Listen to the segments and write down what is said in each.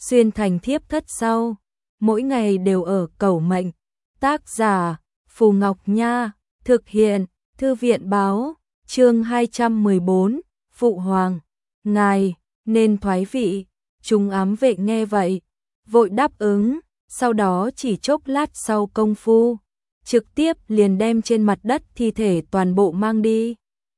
xuyên thành thiếp thất sau, mỗi ngày đều ở cầu mệnh. Tác giả Phù Ngọc Nha, thực hiện Thư viện báo, chương 214, Phụ Hoàng, ngài nên thoái vị. Chúng ám vệ nghe vậy, vội đáp ứng, sau đó chỉ chốc lát sau công phu, trực tiếp liền đem trên mặt đất thi thể toàn bộ mang đi.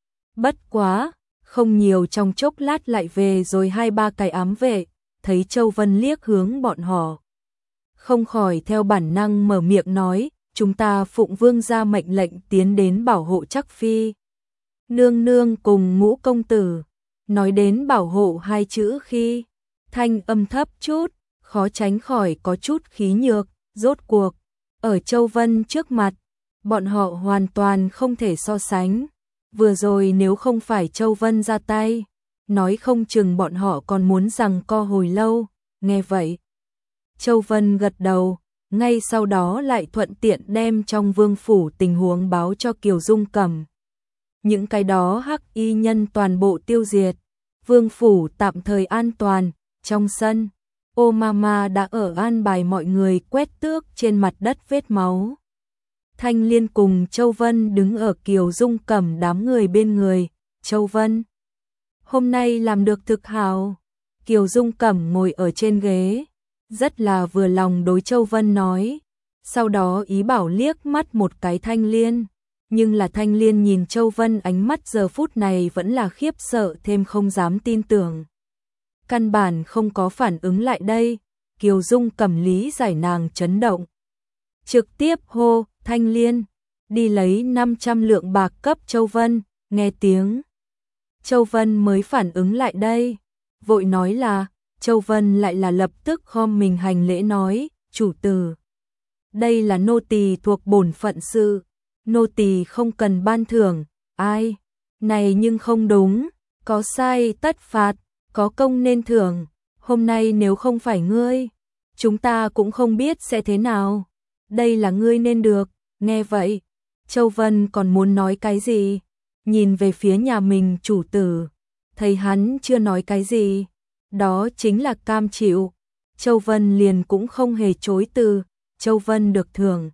Bất quá, không nhiều trong chốc lát lại về rồi 2-3 cái ám vệ, thấy Châu Vân liếc hướng bọn họ. Không khỏi theo bản năng mở miệng nói, chúng ta phụng vương gia mệnh lệnh tiến đến bảo hộ Trắc Phi. Nương nương cùng Ngũ công tử, nói đến bảo hộ hai chữ khi, thanh âm thấp chút, khó tránh khỏi có chút khí nhược, rốt cuộc. Ở Châu Vân trước mặt, bọn họ hoàn toàn không thể so sánh. Vừa rồi nếu không phải Châu Vân ra tay, nói không chừng bọn họ còn muốn giằng co hồi lâu. Nghe vậy, Châu Vân gật đầu, ngay sau đó lại thuận tiện đem trong vương phủ tình huống báo cho Kiều Dung Cẩm. Những cái đó hắc y nhân toàn bộ tiêu diệt, vương phủ tạm thời an toàn. Trong sân, ô mama đã ở an bài mọi người quét tước trên mặt đất vết máu. Thanh Liên cùng Châu Vân đứng ở Kiều Dung Cẩm đám người bên người. Châu Vân, hôm nay làm được thực hào. Kiều Dung Cẩm ngồi ở trên ghế, rất là vừa lòng đối Châu Vân nói. Sau đó ý bảo liếc mắt một cái Thanh Liên, nhưng là Thanh Liên nhìn Châu Vân ánh mắt giờ phút này vẫn là khiếp sợ thêm không dám tin tưởng. Căn bản không có phản ứng lại đây. Kiều Dung Cẩm lý giải nàng chấn động, trực tiếp hô, Thanh Liên, đi lấy 500 lượng bạc cấp Châu Vân. Nghe tiếng Châu Vân mới phản ứng lại đây, vội nói là, Châu Vân lại là lập tức khom mình hành lễ nói, chủ tử, đây là nô tỳ thuộc bổn phận sự, nô tỳ không cần ban thưởng. Ai, này nhưng không đúng, có sai tất phạt, có công nên thưởng, hôm nay nếu không phải ngươi, chúng ta cũng không biết sẽ thế nào, đây là ngươi nên được. Nghe vậy, Châu Vân còn muốn nói cái gì, nhìn về phía nhà mình chủ tử, thấy hắn chưa nói cái gì, đó chính là cam chịu. Châu Vân liền cũng không hề chối từ. Châu Vân được thưởng,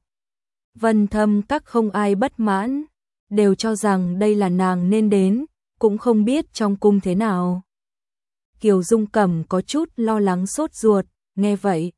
Vân Thâm các không ai bất mãn, đều cho rằng đây là nàng nên đến, cũng không biết trong cung thế nào. Kiều Dung Cẩm có chút lo lắng sốt ruột, nghe vậy.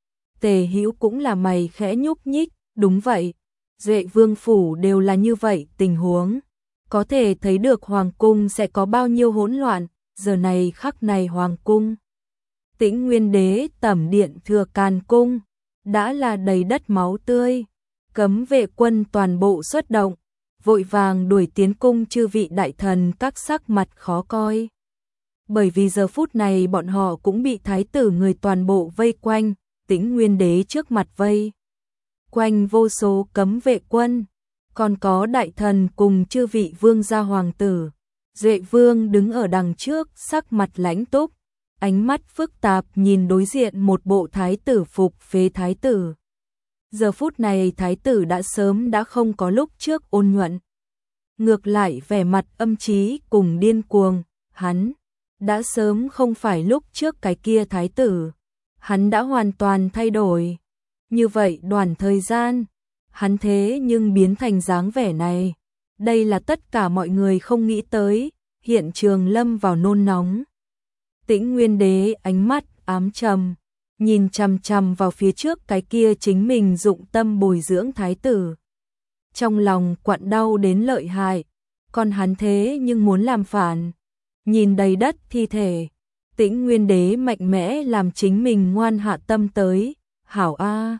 Tề Hữu cũng là mày khẽ nhúc nhích, đúng vậy, Duệ Vương phủ đều là như vậy tình huống. Có thể thấy được Hoàng cung sẽ có bao nhiêu hỗn loạn, giờ này khắc này Hoàng cung. Tĩnh Nguyên Đế tẩm điện Thừa Càn cung, đã là đầy đất máu tươi, cấm vệ quân toàn bộ xuất động, vội vàng đuổi tiến cung chư vị đại thần các sắc mặt khó coi. Bởi vì giờ phút này bọn họ cũng bị thái tử người toàn bộ vây quanh, Tĩnh Nguyên Đế trước mặt vây quanh vô số cấm vệ quân, còn có đại thần cùng chư vị vương gia hoàng tử. Duệ Vương đứng ở đằng trước, sắc mặt lãnh túc, ánh mắt phức tạp nhìn đối diện một bộ thái tử phục phế thái tử. Giờ phút này thái tử đã sớm đã không có lúc trước ôn nhuận, ngược lại vẻ mặt âm trí cùng điên cuồng. Hắn đã sớm không phải lúc trước cái kia thái tử, hắn đã hoàn toàn thay đổi. Như vậy đoạn thời gian, hắn thế nhưng biến thành dáng vẻ này, đây là tất cả mọi người không nghĩ tới. Hiện trường lâm vào nôn nóng. Tĩnh Nguyên Đế ánh mắt ám trầm, nhìn chằm chằm vào phía trước cái kia chính mình dụng tâm bồi dưỡng thái tử. Trong lòng quặn đau đến lợi hại, còn hắn thế nhưng muốn làm phản. Nhìn đầy đất thi thể, Tĩnh Nguyên Đế mạnh mẽ làm chính mình ngoan hạ tâm tới. Hảo a,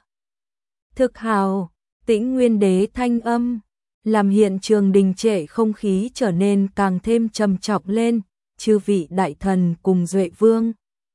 thực hảo. Tĩnh Nguyên Đế thanh âm làm hiện trường đình trệ không khí trở nên càng thêm trầm trọng lên. Chư vị đại thần cùng Duệ Vương,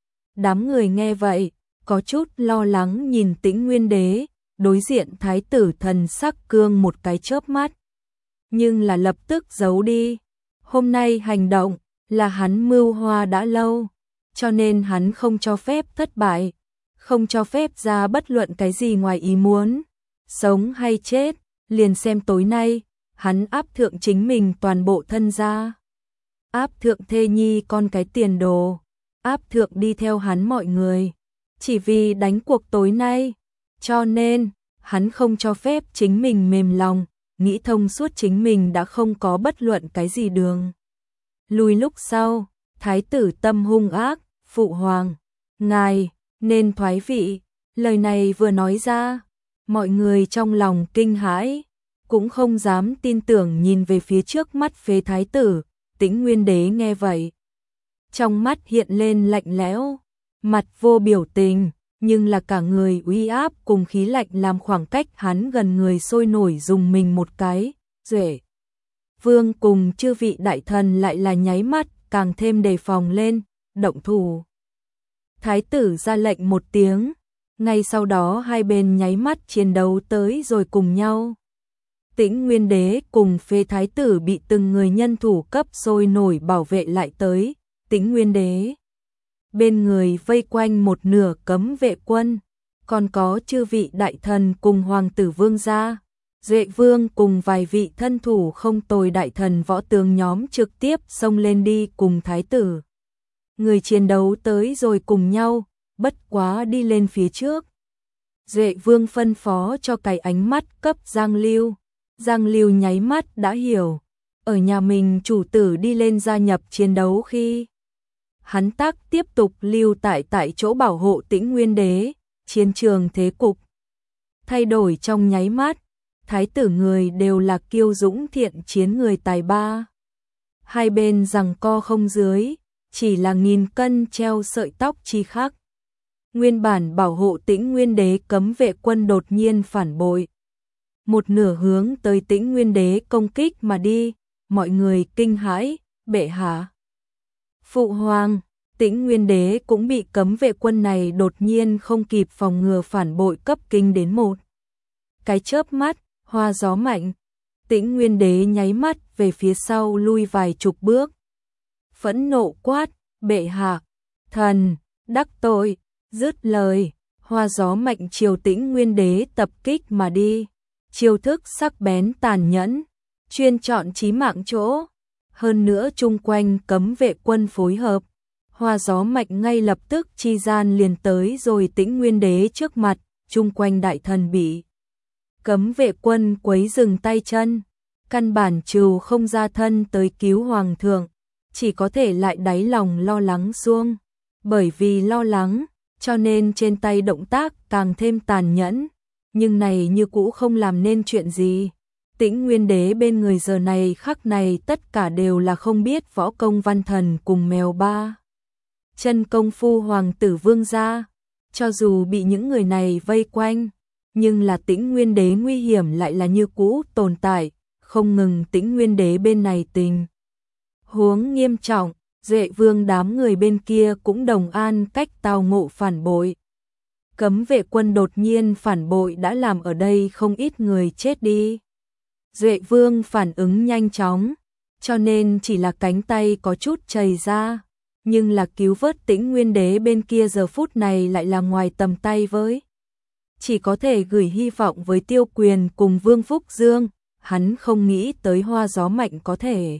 đám người nghe vậy có chút lo lắng nhìn Tĩnh Nguyên Đế. Đối diện thái tử thần sắc cương một cái chớp mắt, nhưng là lập tức giấu đi. Hôm nay hành động là hắn mưu hoa đã lâu, cho nên hắn không cho phép thất bại, không cho phép ra bất luận cái gì ngoài ý muốn. Sống hay chết, liền xem tối nay, hắn áp thượng chính mình toàn bộ thân gia, áp thượng thê nhi con cái tiền đồ, áp thượng đi theo hắn mọi người. chỉ vì đánh cuộc tối nay, cho nên hắn không cho phép chính mình mềm lòng, nghĩ thông suốt chính mình đã không có bất luận cái gì đường lùi. Lúc sau, thái tử tâm hung ác, phụ hoàng, ngài nên thoái vị. Lời này vừa nói ra, mọi người trong lòng kinh hãi, cũng không dám tin tưởng nhìn về phía trước mắt phế thái tử. Tĩnh Nguyên Đế nghe vậy, trong mắt hiện lên lạnh lẽo, mặt vô biểu tình, nhưng là cả người uy áp cùng khí lạnh làm khoảng cách hắn gần người sôi nổi dùng mình một cái. Duệ Vương cùng chư vị đại thần lại là nháy mắt càng thêm đề phòng lên, động thủ. Thái tử ra lệnh một tiếng, ngay sau đó hai bên nháy mắt chiến đấu tới rồi cùng nhau. Tĩnh Nguyên Đế cùng phế thái tử bị từng người nhân thủ cấp sôi nổi bảo vệ lại tới. Tĩnh Nguyên Đế bên người vây quanh một nửa cấm vệ quân, còn có chư vị đại thần cùng hoàng tử vương gia. Duệ Vương cùng vài vị thân thủ không tồi đại thần võ tướng nhóm trực tiếp xông lên đi cùng thái tử. Người chiến đấu tới rồi cùng nhau, bất quá đi lên phía trước. Duệ Vương phân phó cho cái ánh mắt cấp Giang Lưu. Giang Lưu nháy mắt đã hiểu, ở nhà mình chủ tử đi lên gia nhập chiến đấu khi hắn tác tiếp tục lưu tại chỗ bảo hộ Tĩnh Nguyên Đế. Chiến trường thế cục thay đổi trong nháy mắt, thái tử người đều là kiêu dũng thiện chiến người tài ba. Hai bên giằng co không dưới, chỉ là nghìn cân treo sợi tóc chi khác. Nguyên bản bảo hộ Tĩnh Nguyên Đế cấm vệ quân đột nhiên phản bội, một nửa hướng tới Tĩnh Nguyên Đế công kích mà đi. Mọi người kinh hãi, bệ hạ, phụ hoàng. Tĩnh Nguyên Đế cũng bị cấm vệ quân này đột nhiên không kịp phòng ngừa phản bội cấp kinh đến một cái chớp mắt. Hoa gió mạnh, Tĩnh Nguyên Đế nháy mắt về phía sau lui vài chục bước, phẫn nộ quát, bệ hạ, thần đắc tội. Dứt lời, hoa gió mạnh chiều Tĩnh Nguyên Đế tập kích mà đi, chiêu thức sắc bén tàn nhẫn, chuyên chọn chí mạng chỗ. Hơn nữa chung quanh cấm vệ quân phối hợp, hoa gió mạnh ngay lập tức chi gian liền tới rồi Tĩnh Nguyên Đế trước mặt. Chung quanh đại thần bị cấm vệ quân quấy dừng tay chân, căn bản trừ không ra thân tới cứu hoàng thượng, chỉ có thể lại đáy lòng lo lắng xuông. Bởi vì lo lắng, cho nên trên tay động tác càng thêm tàn nhẫn, nhưng này như cũ không làm nên chuyện gì. Tĩnh Nguyên Đế bên người giờ này khắc này tất cả đều là không biết võ công văn thần cùng mèo ba chân công phu hoàng tử vương gia. Cho dù bị những người này vây quanh, nhưng là Tĩnh Nguyên Đế nguy hiểm lại là như cũ tồn tại. Không ngừng Tĩnh Nguyên Đế bên này tình huống nghiêm trọng, Duệ Vương đám người bên kia cũng đồng an cách tao ngộ phản bội. Cấm vệ quân đột nhiên phản bội đã làm ở đây không ít người chết đi. Duệ Vương phản ứng nhanh chóng, cho nên chỉ là cánh tay có chút chảy ra, nhưng là cứu vớt Tĩnh Nguyên Đế bên kia giờ phút này lại là ngoài tầm tay với. Chỉ có thể gửi hy vọng với Tiêu Quyền cùng Vương Phúc Dương. Hắn không nghĩ tới hoa gió mạnh có thể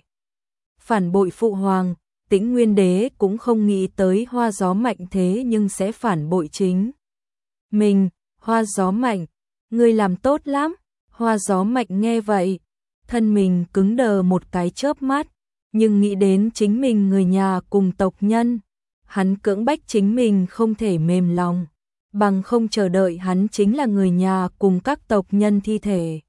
phản bội phụ hoàng, Tĩnh Nguyên Đế cũng không nghĩ tới hoa gió mạnh thế nhưng sẽ phản bội chính mình. Hoa gió mạnh, ngươi làm tốt lắm. Hoa gió mạnh nghe vậy, thân mình cứng đờ một cái chớp mắt, nhưng nghĩ đến chính mình người nhà cùng tộc nhân, hắn cưỡng bách chính mình không thể mềm lòng, bằng không chờ đợi hắn chính là người nhà cùng các tộc nhân thi thể.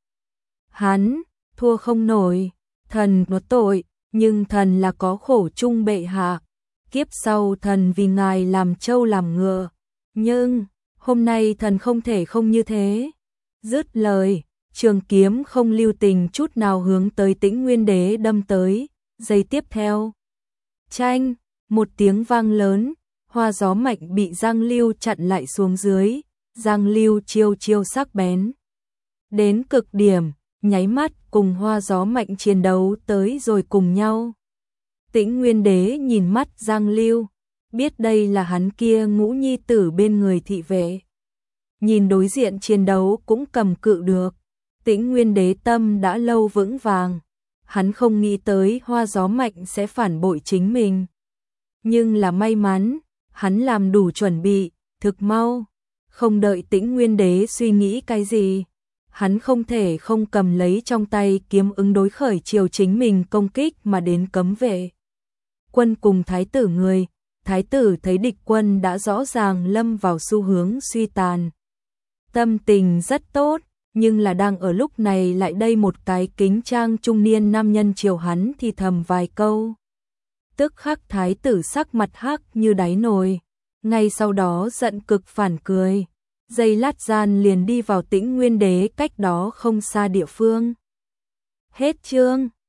Hắn thua không nổi, thần có tội, nhưng thần là có khổ chung bệ hạ. Kiếp sau thần vì ngài làm trâu làm ngựa, nhưng hôm nay thần không thể không như thế. Dứt lời, trường kiếm không lưu tình chút nào hướng tới Tĩnh Nguyên Đế đâm tới. Giây tiếp theo, chanh, một tiếng vang lớn, hoa gió mạnh bị Giang Lưu chặn lại xuống dưới. Giang Lưu chiêu sắc bén đến cực điểm, nháy mắt cùng hoa gió mạnh chiến đấu tới rồi cùng nhau. Tĩnh Nguyên Đế nhìn mắt Giang Lưu, biết đây là hắn kia ngũ nhi tử bên người thị vệ. Nhìn đối diện chiến đấu cũng cầm cự được. Tĩnh Nguyên Đế tâm đã lâu vững vàng, hắn không nghĩ tới hoa gió mạnh sẽ phản bội chính mình. Nhưng là may mắn, hắn làm đủ chuẩn bị, thực mau, không đợi Tĩnh Nguyên Đế suy nghĩ cái gì. Hắn không thể không cầm lấy trong tay kiếm ứng đối khởi chiều chính mình công kích mà đến cấm vệ. Quân cùng thái tử người, thái tử thấy địch quân đã rõ ràng lâm vào xu hướng suy tàn. Tâm tình rất tốt, nhưng là đang ở lúc này lại đây một cái kính trang trung niên nam nhân chiều hắn thì thầm vài câu. Tức khắc thái tử sắc mặt hắc như đáy nồi, ngay sau đó giận cực phản cười. Giây lát gian liền đi vào Tĩnh Nguyên Đế cách đó không xa địa phương. Hết chương.